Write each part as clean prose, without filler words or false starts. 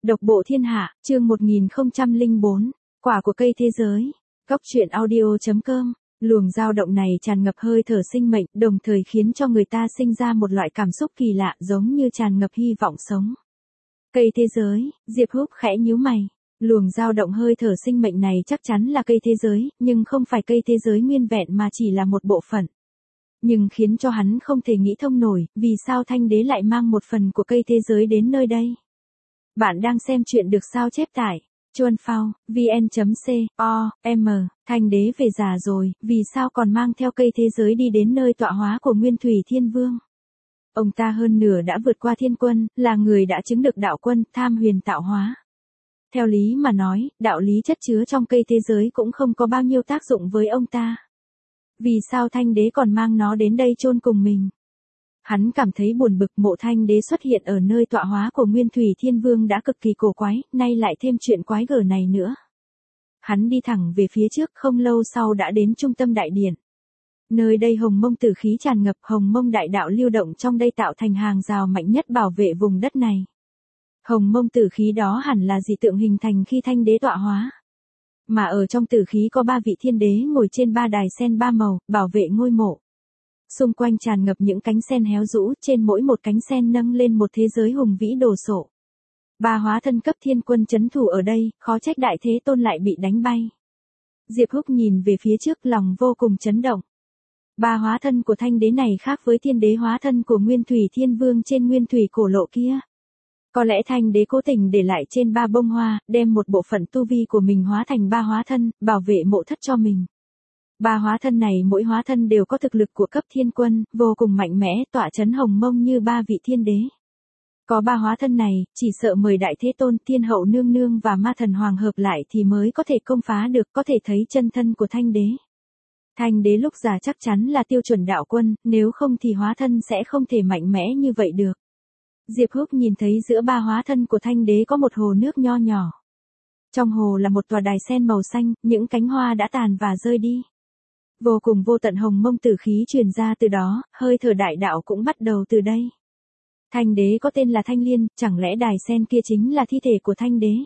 Độc bộ thiên hạ, chương 1004, quả của cây thế giới. Góc truyện audio.com. Luồng dao động này tràn ngập hơi thở sinh mệnh, đồng thời khiến cho người ta sinh ra một loại cảm xúc kỳ lạ, giống như tràn ngập hy vọng sống. Cây thế giới, Diệp Húc khẽ nhíu mày. Luồng dao động hơi thở sinh mệnh này chắc chắn là cây thế giới, nhưng không phải cây thế giới nguyên vẹn mà chỉ là một bộ phận. Nhưng khiến cho hắn không thể nghĩ thông nổi, vì sao Thanh Đế lại mang một phần của cây thế giới đến nơi đây. Bạn đang xem chuyện được sao chép tại Chuan Phao, vn.com. Thanh Đế về già rồi, vì sao còn mang theo cây thế giới đi đến nơi tọa hóa của Nguyên Thủy Thiên Vương? Ông ta hơn nửa đã vượt qua thiên quân, là người đã chứng được đạo quân, tham huyền tạo hóa. Theo lý mà nói, đạo lý chất chứa trong cây thế giới cũng không có bao nhiêu tác dụng với ông ta. Vì sao Thanh Đế còn mang nó đến đây chôn cùng mình? Hắn cảm thấy buồn bực, Mộ Thanh Đế xuất hiện ở nơi tọa hóa của Nguyên Thủy Thiên Vương đã cực kỳ cổ quái, nay lại thêm chuyện quái gở này nữa. Hắn đi thẳng về phía trước, không lâu sau đã đến trung tâm đại điện. Nơi đây hồng mông tử khí tràn ngập, hồng mông đại đạo lưu động trong đây tạo thành hàng rào mạnh nhất bảo vệ vùng đất này. Hồng mông tử khí đó hẳn là dị tượng hình thành khi Thanh Đế tọa hóa. Mà ở trong tử khí có 3 vị thiên đế ngồi trên 3 đài sen 3 màu, bảo vệ ngôi mộ. Xung quanh tràn ngập những cánh sen héo rũ, trên mỗi một cánh sen nâng lên một thế giới hùng vĩ đồ sộ. 3 hóa thân cấp thiên quân trấn thủ ở đây, khó trách Đại Thế Tôn lại bị đánh bay. Diệp Húc nhìn về phía trước, lòng vô cùng chấn động. 3 hóa thân của Thanh Đế này khác với thiên đế hóa thân của Nguyên Thủy Thiên Vương trên Nguyên Thủy cổ lộ kia. Có lẽ Thanh Đế cố tình để lại trên 3 bông hoa, đem một bộ phận tu vi của mình hóa thành 3 hóa thân, bảo vệ mộ thất cho mình. 3 hóa thân này mỗi hóa thân đều có thực lực của cấp thiên quân, vô cùng mạnh mẽ, tọa trấn hồng mông như 3 vị thiên đế. Có 3 hóa thân này, chỉ sợ mời Đại Thế Tôn, Thiên Hậu Nương Nương và Ma Thần Hoàng hợp lại thì mới có thể công phá được, có thể thấy chân thân của Thanh Đế. Thanh Đế lúc già chắc chắn là tiêu chuẩn đạo quân, nếu không thì hóa thân sẽ không thể mạnh mẽ như vậy được. Diệp Húc nhìn thấy giữa 3 hóa thân của Thanh Đế có một hồ nước nho nhỏ. Trong hồ là một tòa đài sen màu xanh, những cánh hoa đã tàn và rơi đi. Vô cùng vô tận hồng mông tử khí truyền ra từ đó, hơi thở đại đạo cũng bắt đầu từ đây. Thanh Đế có tên là Thanh Liên, chẳng lẽ đài sen kia chính là thi thể của Thanh Đế?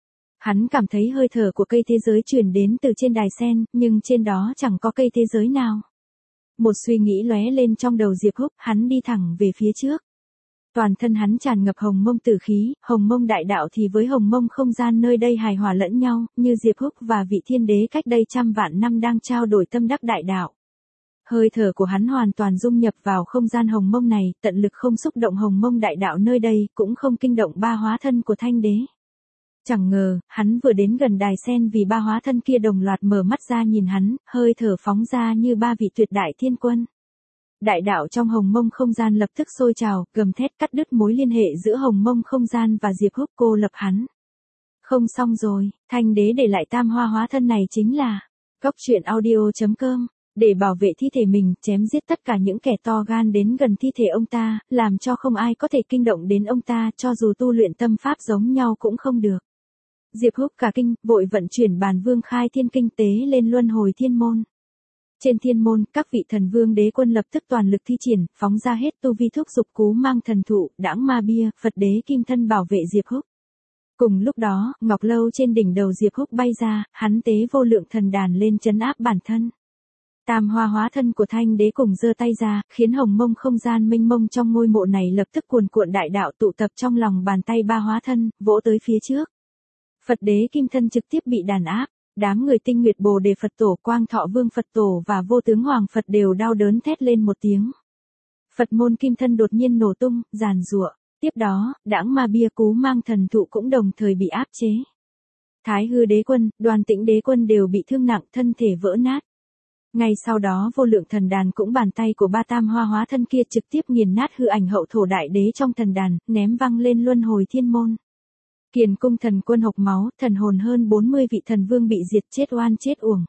Hắn cảm thấy hơi thở của cây thế giới truyền đến từ trên đài sen, nhưng trên đó chẳng có cây thế giới nào. Một suy nghĩ lóe lên trong đầu Diệp Húc, hắn đi thẳng về phía trước. Toàn thân hắn tràn ngập hồng mông tử khí, hồng mông đại đạo thì với hồng mông không gian nơi đây hài hòa lẫn nhau, như Diệp Húc và vị thiên đế cách đây trăm vạn năm đang trao đổi tâm đắc đại đạo. Hơi thở của hắn hoàn toàn dung nhập vào không gian hồng mông này, tận lực không xúc động hồng mông đại đạo nơi đây, cũng không kinh động 3 hóa thân của Thanh Đế. Chẳng ngờ, hắn vừa đến gần đài sen vì 3 hóa thân kia đồng loạt mở mắt ra nhìn hắn, hơi thở phóng ra như 3 vị tuyệt đại thiên quân. Đại đạo trong hồng mông không gian lập tức sôi trào, gầm thét cắt đứt mối liên hệ giữa hồng mông không gian và Diệp Húc, cô lập hắn. Không xong rồi, Thanh Đế để lại tam hoa hóa thân này chính là Góc truyện audio.com. Để bảo vệ thi thể mình, chém giết tất cả những kẻ to gan đến gần thi thể ông ta, làm cho không ai có thể kinh động đến ông ta, cho dù tu luyện tâm pháp giống nhau cũng không được. Diệp Húc cả kinh, vội vận chuyển Bàn Vương Khai Thiên Kinh tế lên luân hồi thiên môn. Trên thiên môn, các vị thần vương đế quân lập tức toàn lực thi triển, phóng ra hết tu vi thúc dục cú mang thần thụ, đãng ma bia, Phật đế kim thân bảo vệ Diệp Húc. Cùng lúc đó, ngọc lâu trên đỉnh đầu Diệp Húc bay ra, hắn tế vô lượng thần đàn lên trấn áp bản thân. Tam hoa hóa thân của Thanh Đế cùng giơ tay ra, khiến hồng mông không gian mênh mông trong ngôi mộ này lập tức cuồn cuộn đại đạo tụ tập trong lòng bàn tay 3 hóa thân, vỗ tới phía trước. Phật đế kim thân trực tiếp bị đàn áp. Đám người Tinh Nguyệt Bồ Đề Phật Tổ, Quang Thọ Vương Phật Tổ và Vô Tướng Hoàng Phật đều đau đớn thét lên một tiếng. Phật môn kim thân đột nhiên nổ tung, giàn giụa. Tiếp đó, đãng ma bia cú mang thần thụ cũng đồng thời bị áp chế. Thái Hư Đế Quân, Đoàn Tĩnh Đế Quân đều bị thương nặng, thân thể vỡ nát. Ngay sau đó vô lượng thần đàn cũng bàn tay của 3 tam hoa hóa thân kia trực tiếp nghiền nát hư ảnh hậu thổ đại đế trong thần đàn, ném văng lên luân hồi thiên môn. Kiền cung thần quân hộc máu, thần hồn hơn 40 vị thần vương bị diệt, chết oan chết uổng.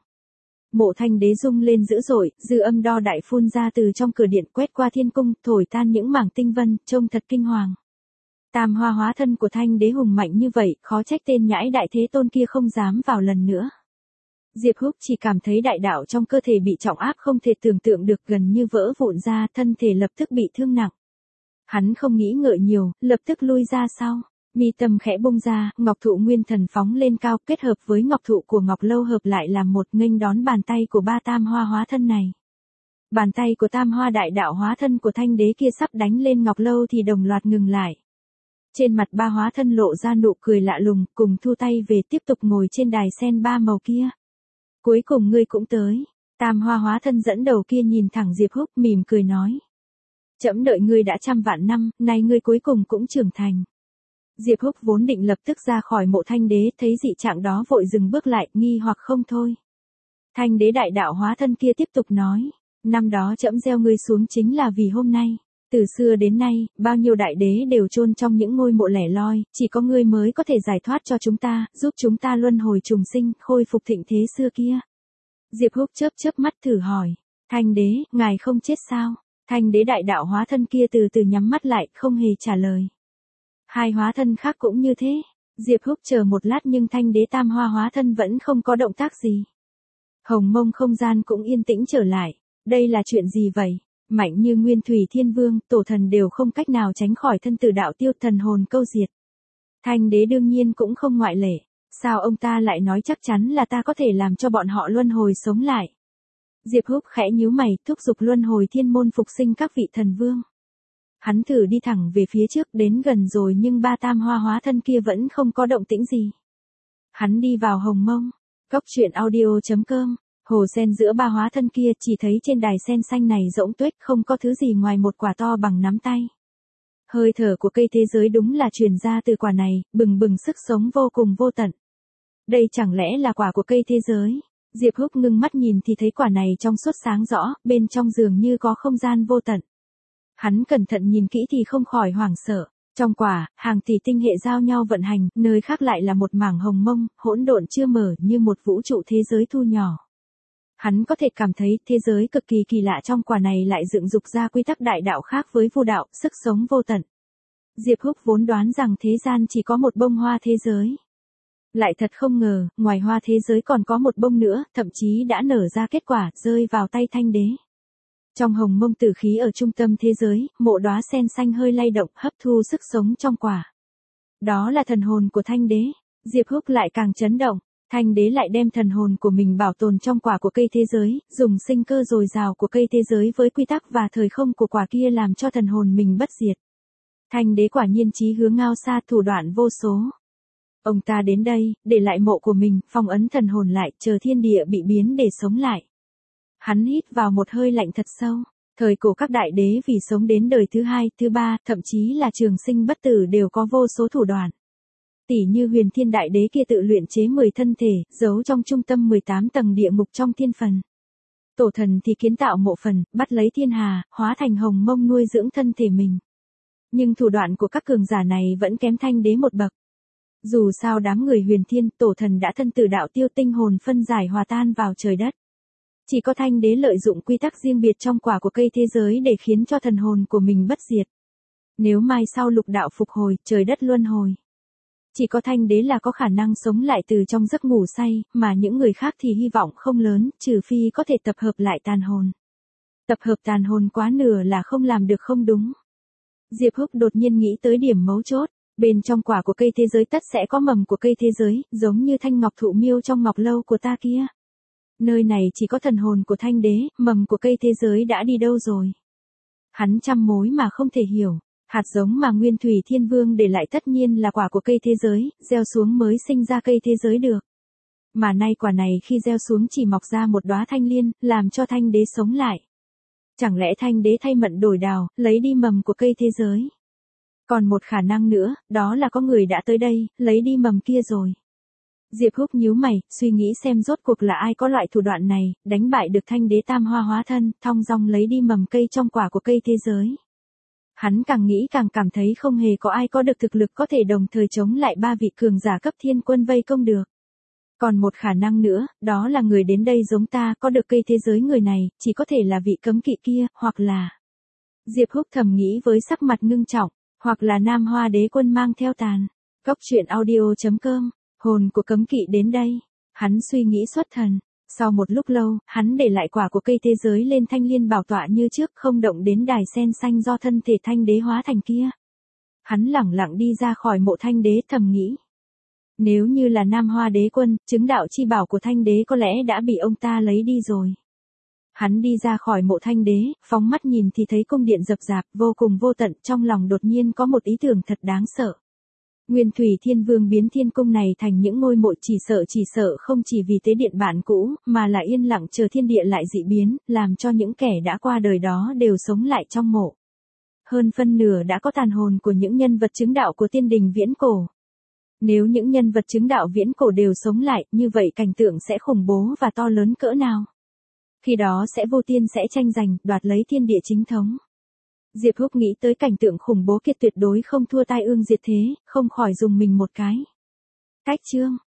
Mộ Thanh Đế rung lên dữ dội, dư âm đo đại phun ra từ trong cửa điện quét qua thiên cung, thổi tan những mảng tinh vân, trông thật kinh hoàng. Tam hoa hóa thân của Thanh Đế hùng mạnh như vậy, khó trách tên nhãi Đại Thế Tôn kia không dám vào lần nữa. Diệp Húc chỉ cảm thấy đại đạo trong cơ thể bị trọng áp không thể tưởng tượng được, gần như vỡ vụn ra, thân thể lập tức bị thương nặng. Hắn không nghĩ ngợi nhiều, lập tức lui ra sau. Mi tâm khẽ bung ra, ngọc thụ nguyên thần phóng lên cao, kết hợp với ngọc thụ của Ngọc Lâu hợp lại làm một, nghênh đón bàn tay của ba tam hoa hóa thân này. Bàn tay của tam hoa đại đạo hóa thân của thanh đế kia sắp đánh lên Ngọc Lâu thì đồng loạt ngừng lại. Trên mặt ba hóa thân lộ ra nụ cười lạ lùng, cùng thu tay về tiếp tục ngồi trên đài sen ba màu kia. Cuối cùng ngươi cũng tới. Tam hoa hóa thân dẫn đầu kia nhìn thẳng Diệp Húc mỉm cười nói. Trẫm đợi ngươi đã trăm vạn năm, nay ngươi cuối cùng cũng trưởng thành. Diệp Húc vốn định lập tức ra khỏi mộ thanh đế, thấy dị trạng đó vội dừng bước lại, nghi hoặc không thôi. Thanh đế đại đạo hóa thân kia tiếp tục nói. Năm đó trẫm gieo ngươi xuống chính là vì hôm nay. Từ xưa đến nay, bao nhiêu đại đế đều chôn trong những ngôi mộ lẻ loi, chỉ có ngươi mới có thể giải thoát cho chúng ta, giúp chúng ta luân hồi trùng sinh, khôi phục thịnh thế xưa kia. Diệp Húc chớp chớp mắt thử hỏi. Thanh đế, ngài không chết sao? Thanh đế đại đạo hóa thân kia từ từ nhắm mắt lại, không hề trả lời. Hai hóa thân khác cũng như thế. Diệp Húc chờ một lát nhưng thanh đế tam hoa hóa thân vẫn không có động tác gì. Hồng mông không gian cũng yên tĩnh trở lại. Đây là chuyện gì vậy? Mạnh như Nguyên Thủy Thiên Vương, tổ thần đều không cách nào tránh khỏi thân tử đạo tiêu, thần hồn câu diệt. Thanh đế đương nhiên cũng không ngoại lệ. Sao ông ta lại nói chắc chắn là ta có thể làm cho bọn họ luân hồi sống lại? Diệp Húc khẽ nhíu mày, thúc giục luân hồi thiên môn phục sinh các vị thần vương. Hắn thử đi thẳng về phía trước, đến gần rồi nhưng ba tam hoa hóa thân kia vẫn không có động tĩnh gì. Hắn đi vào hồng mông. Cốc truyện audio.com. Hồ sen giữa ba hóa thân kia, chỉ thấy trên đài sen xanh này rỗng tuếch, không có thứ gì ngoài một quả to bằng nắm tay. Hơi thở của cây thế giới đúng là truyền ra từ quả này, bừng bừng sức sống vô cùng vô tận. Đây chẳng lẽ là quả của cây thế giới? Diệp Húc ngưng mắt nhìn thì thấy quả này trong suốt sáng rõ, bên trong dường như có không gian vô tận. Hắn cẩn thận nhìn kỹ thì không khỏi hoảng sợ. Trong quả, hàng tỷ tinh hệ giao nhau vận hành, nơi khác lại là một mảng hồng mông, hỗn độn chưa mở như một vũ trụ thế giới thu nhỏ. Hắn có thể cảm thấy thế giới cực kỳ kỳ lạ trong quả này lại dựng dục ra quy tắc đại đạo khác với vô đạo, sức sống vô tận. Diệp Húc vốn đoán rằng thế gian chỉ có một bông hoa thế giới. Lại thật không ngờ, ngoài hoa thế giới còn có một bông nữa, thậm chí đã nở ra kết quả, rơi vào tay thanh đế. Trong hồng mông tử khí ở trung tâm thế giới, mộ đóa sen xanh hơi lay động, hấp thu sức sống trong quả. Đó là thần hồn của thanh đế. Diệp Húc lại càng chấn động. Thanh đế lại đem thần hồn của mình bảo tồn trong quả của cây thế giới, dùng sinh cơ dồi dào của cây thế giới với quy tắc và thời không của quả kia làm cho thần hồn mình bất diệt. Thanh đế quả nhiên chí hướng ngao xa, thủ đoạn vô số. Ông ta đến đây, để lại mộ của mình, phong ấn thần hồn lại, chờ thiên địa bị biến để sống lại. Hắn hít vào một hơi lạnh thật sâu. Thời cổ các đại đế vì sống đến đời thứ hai, thứ ba, thậm chí là trường sinh bất tử đều có vô số thủ đoạn. Tỷ như Huyền Thiên đại đế kia tự luyện chế 10 thân thể, giấu trong trung tâm 18 tầng địa ngục trong thiên phần. Tổ thần thì kiến tạo mộ phần, bắt lấy thiên hà, hóa thành hồng mông nuôi dưỡng thân thể mình. Nhưng thủ đoạn của các cường giả này vẫn kém thanh đế một bậc. Dù sao đám người Huyền Thiên, tổ thần đã thân tử đạo tiêu, tinh hồn phân giải hòa tan vào trời đất. Chỉ có thanh đế lợi dụng quy tắc riêng biệt trong quả của cây thế giới để khiến cho thần hồn của mình bất diệt. Nếu mai sau lục đạo phục hồi, trời đất luân hồi, chỉ có thanh đế là có khả năng sống lại từ trong giấc ngủ say, mà những người khác thì hy vọng không lớn, trừ phi có thể tập hợp lại tàn hồn. Tập hợp tàn hồn quá nửa là không làm được không đúng. Diệp Húc đột nhiên nghĩ tới điểm mấu chốt, bên trong quả của cây thế giới tất sẽ có mầm của cây thế giới, giống như thanh ngọc thụ miêu trong ngọc lâu của ta kia. Nơi này chỉ có thần hồn của thanh đế, mầm của cây thế giới đã đi đâu rồi? Hắn trăm mối mà không thể hiểu. Hạt giống mà Nguyên Thủy Thiên Vương để lại tất nhiên là quả của cây thế giới, gieo xuống mới sinh ra cây thế giới được. Mà nay quả này khi gieo xuống chỉ mọc ra một đóa thanh liên, làm cho thanh đế sống lại. Chẳng lẽ thanh đế thay mận đổi đào, lấy đi mầm của cây thế giới? Còn một khả năng nữa, đó là có người đã tới đây, lấy đi mầm kia rồi. Diệp Húc nhíu mày, suy nghĩ xem rốt cuộc là ai có loại thủ đoạn này, đánh bại được thanh đế tam hoa hóa thân, thong dong lấy đi mầm cây trong quả của cây thế giới. Hắn càng nghĩ càng cảm thấy không hề có ai có được thực lực có thể đồng thời chống lại ba vị cường giả cấp thiên quân vây công được. Còn một khả năng nữa, đó là người đến đây giống ta, có được cây thế giới người này, chỉ có thể là vị cấm kỵ kia, hoặc là... Diệp Húc thầm nghĩ với sắc mặt ngưng trọng, hoặc là Nam Hoa Đế Quân mang theo tàn. Cốc truyện audio.com, hồn của cấm kỵ đến đây. Hắn suy nghĩ xuất thần. Sau một lúc lâu, hắn để lại quả của cây thế giới lên thanh liên bảo tọa như trước, không động đến đài sen xanh do thân thể thanh đế hóa thành kia. Hắn lẳng lặng đi ra khỏi mộ Thanh Đế thầm nghĩ. Nếu như là Nam Hoa Đế Quân, chứng đạo chi bảo của Thanh Đế có lẽ đã bị ông ta lấy đi rồi. Hắn đi ra khỏi mộ Thanh Đế, phóng mắt nhìn thì thấy cung điện rập rạp, vô cùng vô tận, trong lòng đột nhiên có một ý tưởng thật đáng sợ. Nguyên Thủy Thiên Vương biến thiên cung này thành những ngôi mộ chỉ sợ không chỉ vì tế điện bản cũ, mà là yên lặng chờ thiên địa lại dị biến, làm cho những kẻ đã qua đời đó đều sống lại trong mộ. Hơn phân nửa đã có tàn hồn của những nhân vật chứng đạo của tiên đình viễn cổ. Nếu những nhân vật chứng đạo viễn cổ đều sống lại, như vậy cảnh tượng sẽ khủng bố và to lớn cỡ nào. Khi đó sẽ vô tiên sẽ tranh giành, đoạt lấy thiên địa chính thống. Diệp Húc nghĩ tới cảnh tượng khủng bố kia tuyệt đối không thua tai ương diệt thế, không khỏi dùng mình một cái. Cách chương